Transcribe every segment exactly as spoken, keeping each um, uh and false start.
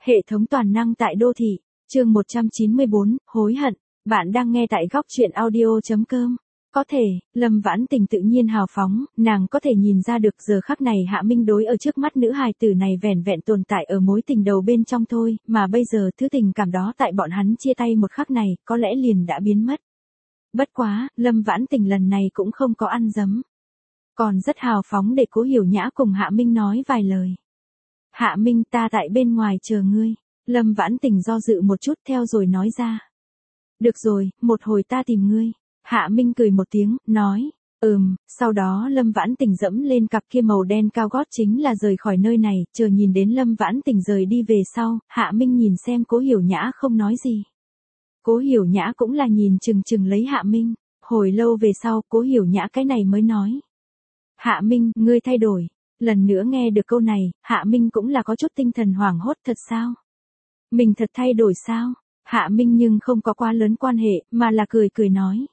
Hệ thống toàn năng tại đô thị, chương một trăm chín mươi bốn, hối hận. Bạn đang nghe tại góc truyện audio chấm com. Có thể, Lâm Vãn Tình tự nhiên hào phóng, nàng có thể nhìn ra được giờ khắc này Hạ Minh đối ở trước mắt nữ hài tử này vẻn vẹn tồn tại ở mối tình đầu bên trong thôi, mà bây giờ thứ tình cảm đó tại bọn hắn chia tay một khắc này, có lẽ liền đã biến mất. Bất quá, Lâm Vãn Tình lần này cũng không có ăn dấm. Còn rất hào phóng để Cố Hiểu Nhã cùng Hạ Minh nói vài lời. Hạ Minh, ta tại bên ngoài chờ ngươi. Lâm Vãn Tình do dự một chút theo rồi nói ra. Được rồi, một hồi ta tìm ngươi. Hạ Minh cười một tiếng, nói, ừm, sau đó Lâm Vãn Tình dẫm lên cặp kia màu đen cao gót chính là rời khỏi nơi này, chờ nhìn đến Lâm Vãn Tình rời đi về sau, Hạ Minh nhìn xem Cố Hiểu Nhã không nói gì. Cố Hiểu Nhã cũng là nhìn chừng chừng lấy Hạ Minh, hồi lâu về sau Cố Hiểu Nhã cái này mới nói. Hạ Minh, ngươi thay đổi. Lần nữa nghe được câu này, Hạ Minh cũng là có chút tinh thần hoảng hốt, thật sao? Mình thật thay đổi sao? Hạ Minh nhưng không có quá lớn quan hệ, mà là cười cười nói.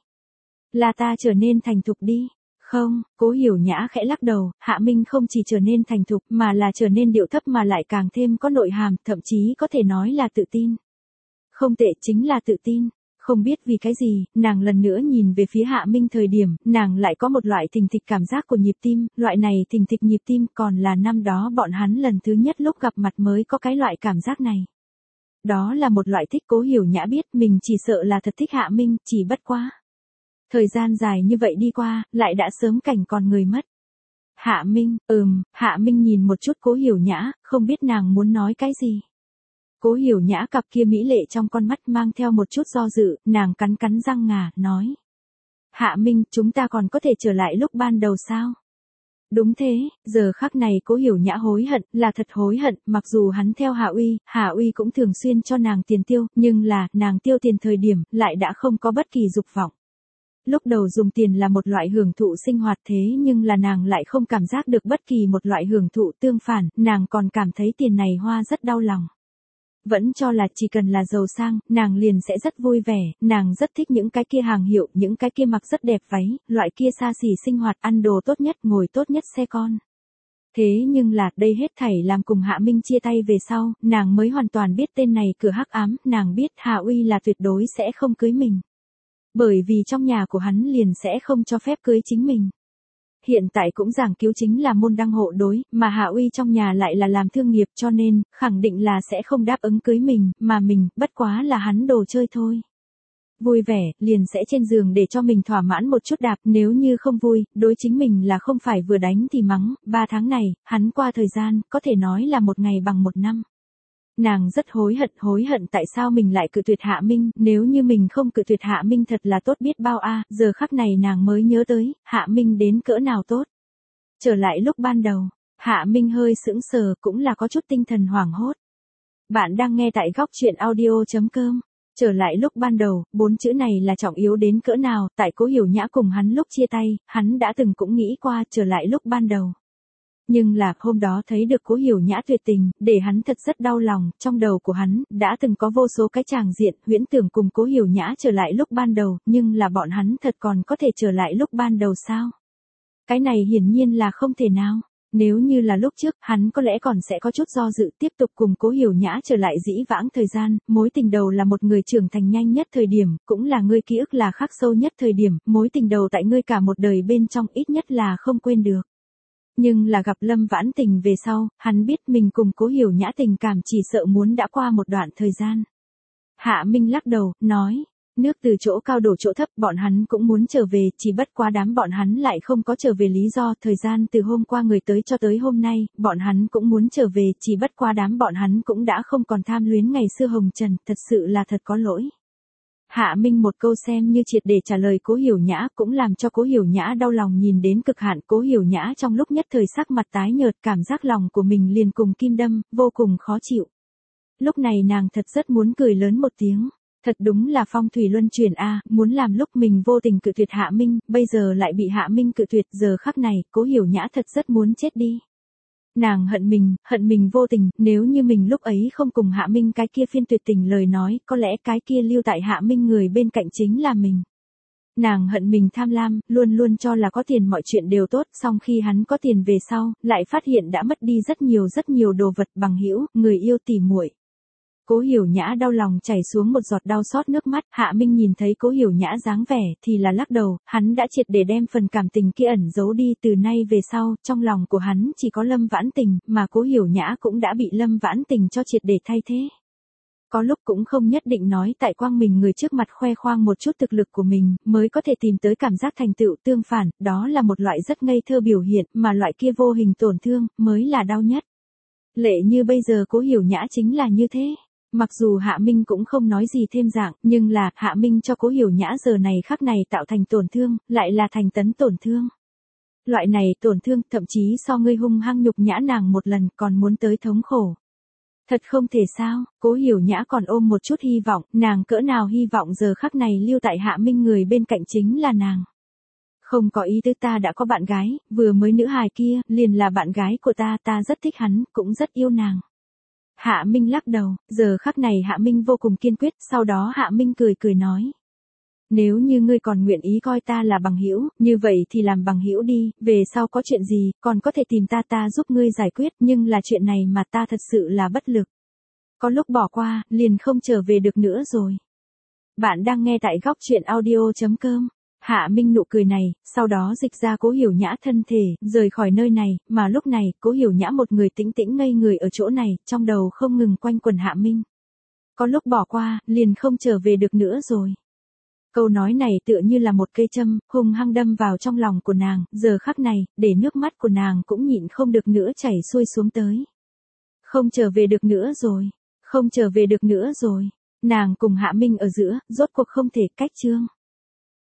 Là ta trở nên thành thục đi. Không, Cố Hiểu Nhã khẽ lắc đầu, Hạ Minh không chỉ trở nên thành thục mà là trở nên điệu thấp mà lại càng thêm có nội hàm, thậm chí có thể nói là tự tin. Không tệ, chính là tự tin. Không biết vì cái gì, nàng lần nữa nhìn về phía Hạ Minh thời điểm, nàng lại có một loại thình thịch cảm giác của nhịp tim, loại này thình thịch nhịp tim còn là năm đó bọn hắn lần thứ nhất lúc gặp mặt mới có cái loại cảm giác này. Đó là một loại thích. Cố Hiểu Nhã biết mình chỉ sợ là thật thích Hạ Minh, chỉ bất quá. Thời gian dài như vậy đi qua, lại đã sớm cảnh còn người mất. Hạ Minh, ừm, Hạ Minh nhìn một chút Cố Hiểu Nhã, không biết nàng muốn nói cái gì. Cố Hiểu Nhã cặp kia mỹ lệ trong con mắt mang theo một chút do dự, nàng cắn cắn răng ngà, nói. Hạ Minh, chúng ta còn có thể trở lại lúc ban đầu sao? Đúng thế, giờ khắc này Cố Hiểu Nhã hối hận, là thật hối hận, mặc dù hắn theo Hạ Uy, Hạ Uy cũng thường xuyên cho nàng tiền tiêu, nhưng là, nàng tiêu tiền thời điểm, lại đã không có bất kỳ dục vọng. Lúc đầu dùng tiền là một loại hưởng thụ sinh hoạt thế nhưng là nàng lại không cảm giác được bất kỳ một loại hưởng thụ, tương phản, nàng còn cảm thấy tiền này hoa rất đau lòng. Vẫn cho là chỉ cần là giàu sang, nàng liền sẽ rất vui vẻ, nàng rất thích những cái kia hàng hiệu, những cái kia mặc rất đẹp váy, loại kia xa xỉ sinh hoạt, ăn đồ tốt nhất, ngồi tốt nhất xe con. Thế nhưng là, đây hết thảy làm cùng Hạ Minh chia tay về sau, nàng mới hoàn toàn biết tên này cửa hắc ám, nàng biết Hạ Uy là tuyệt đối sẽ không cưới mình. Bởi vì trong nhà của hắn liền sẽ không cho phép cưới chính mình. Hiện tại cũng giảng cứu chính là môn đăng hộ đối, mà Hạ Uy trong nhà lại là làm thương nghiệp cho nên, khẳng định là sẽ không đáp ứng cưới mình, mà mình, bất quá là hắn đồ chơi thôi. Vui vẻ, liền sẽ trên giường để cho mình thỏa mãn một chút đạp, nếu như không vui, đối chính mình là không phải vừa đánh thì mắng, ba tháng này, hắn qua thời gian, có thể nói là một ngày bằng một năm. Nàng rất hối hận, hối hận tại sao mình lại cự tuyệt Hạ Minh, nếu như mình không cự tuyệt Hạ Minh thật là tốt biết bao a, giờ khắc này nàng mới nhớ tới, Hạ Minh đến cỡ nào tốt. Trở lại lúc ban đầu, Hạ Minh hơi sững sờ cũng là có chút tinh thần hoảng hốt. Bạn đang nghe tại góc truyện audio chấm com. Trở lại lúc ban đầu, bốn chữ này là trọng yếu đến cỡ nào, tại Cố Hiểu Nhã cùng hắn lúc chia tay, hắn đã từng cũng nghĩ qua trở lại lúc ban đầu. Nhưng là, hôm đó thấy được Cố Hiểu Nhã tuyệt tình, để hắn thật rất đau lòng, trong đầu của hắn, đã từng có vô số cái tràng diện, huyễn tưởng cùng Cố Hiểu Nhã trở lại lúc ban đầu, nhưng là bọn hắn thật còn có thể trở lại lúc ban đầu sao? Cái này hiển nhiên là không thể nào. Nếu như là lúc trước, hắn có lẽ còn sẽ có chút do dự tiếp tục cùng Cố Hiểu Nhã trở lại dĩ vãng thời gian, mối tình đầu là một người trưởng thành nhanh nhất thời điểm, cũng là ngươi ký ức là khắc sâu nhất thời điểm, mối tình đầu tại ngươi cả một đời bên trong ít nhất là không quên được. Nhưng là gặp Lâm Vãn Tình về sau, hắn biết mình cùng Cố Hiểu Nhã tình cảm chỉ sợ muốn đã qua một đoạn thời gian. Hạ Minh lắc đầu, nói, nước từ chỗ cao đổ chỗ thấp, bọn hắn cũng muốn trở về, chỉ bất quá đám bọn hắn lại không có trở về lý do, thời gian từ hôm qua người tới cho tới hôm nay, bọn hắn cũng muốn trở về, chỉ bất quá đám bọn hắn cũng đã không còn tham luyến ngày xưa hồng trần, thật sự là thật có lỗi. Hạ Minh một câu xem như triệt để trả lời Cố Hiểu Nhã, cũng làm cho Cố Hiểu Nhã đau lòng nhìn đến cực hạn. Cố Hiểu Nhã trong lúc nhất thời sắc mặt tái nhợt, cảm giác lòng của mình liền cùng kim đâm, vô cùng khó chịu. Lúc này nàng thật rất muốn cười lớn một tiếng. Thật đúng là phong thủy luân chuyển a, muốn làm lúc mình vô tình cự tuyệt Hạ Minh, bây giờ lại bị Hạ Minh cự tuyệt, giờ khắc này, Cố Hiểu Nhã thật rất muốn chết đi. Nàng hận mình, hận mình vô tình, nếu như mình lúc ấy không cùng Hạ Minh cái kia phiên tuyệt tình lời nói, có lẽ cái kia lưu tại Hạ Minh người bên cạnh chính là mình. Nàng hận mình tham lam, luôn luôn cho là có tiền mọi chuyện đều tốt, song khi hắn có tiền về sau, lại phát hiện đã mất đi rất nhiều rất nhiều đồ vật, bằng hữu, người yêu, tỉ muội. Cố Hiểu Nhã đau lòng chảy xuống một giọt đau xót nước mắt, Hạ Minh nhìn thấy Cố Hiểu Nhã dáng vẻ thì là lắc đầu, hắn đã triệt để đem phần cảm tình kia ẩn giấu đi, từ nay về sau, trong lòng của hắn chỉ có Lâm Vãn Tình, mà Cố Hiểu Nhã cũng đã bị Lâm Vãn Tình cho triệt để thay thế. Có lúc cũng không nhất định nói tại quang mình người trước mặt khoe khoang một chút thực lực của mình, mới có thể tìm tới cảm giác thành tựu, tương phản, đó là một loại rất ngây thơ biểu hiện, mà loại kia vô hình tổn thương, mới là đau nhất. Lệ như bây giờ Cố Hiểu Nhã chính là như thế. Mặc dù Hạ Minh cũng không nói gì thêm dạng, nhưng là, Hạ Minh cho Cố Hiểu Nhã giờ này khắc này tạo thành tổn thương, lại là thành tấn tổn thương. Loại này tổn thương, thậm chí so ngươi hung hăng nhục nhã nàng một lần còn muốn tới thống khổ. Thật không thể sao, Cố Hiểu Nhã còn ôm một chút hy vọng, nàng cỡ nào hy vọng giờ khắc này lưu tại Hạ Minh người bên cạnh chính là nàng. Không có ý tứ, ta đã có bạn gái, vừa mới nữ hài kia, liền là bạn gái của ta, ta rất thích hắn, cũng rất yêu nàng. Hạ Minh lắc đầu, giờ khắc này Hạ Minh vô cùng kiên quyết, sau đó Hạ Minh cười cười nói. Nếu như ngươi còn nguyện ý coi ta là bằng hữu, như vậy thì làm bằng hữu đi, về sau có chuyện gì, còn có thể tìm ta ta giúp ngươi giải quyết, nhưng là chuyện này mà ta thật sự là bất lực. Có lúc bỏ qua, liền không trở về được nữa rồi. Bạn đang nghe tại góc truyện audio chấm com. Hạ Minh nụ cười này, sau đó dịch ra Cố Hiểu Nhã thân thể, rời khỏi nơi này, mà lúc này, Cố Hiểu Nhã một người tĩnh tĩnh ngây người ở chỗ này, trong đầu không ngừng quanh quẩn Hạ Minh. Có lúc bỏ qua, liền không trở về được nữa rồi. Câu nói này tựa như là một cây châm, hung hăng đâm vào trong lòng của nàng, giờ khắc này, để nước mắt của nàng cũng nhịn không được nữa chảy xuôi xuống tới. Không trở về được nữa rồi, không trở về được nữa rồi, nàng cùng Hạ Minh ở giữa, rốt cuộc không thể cách chương.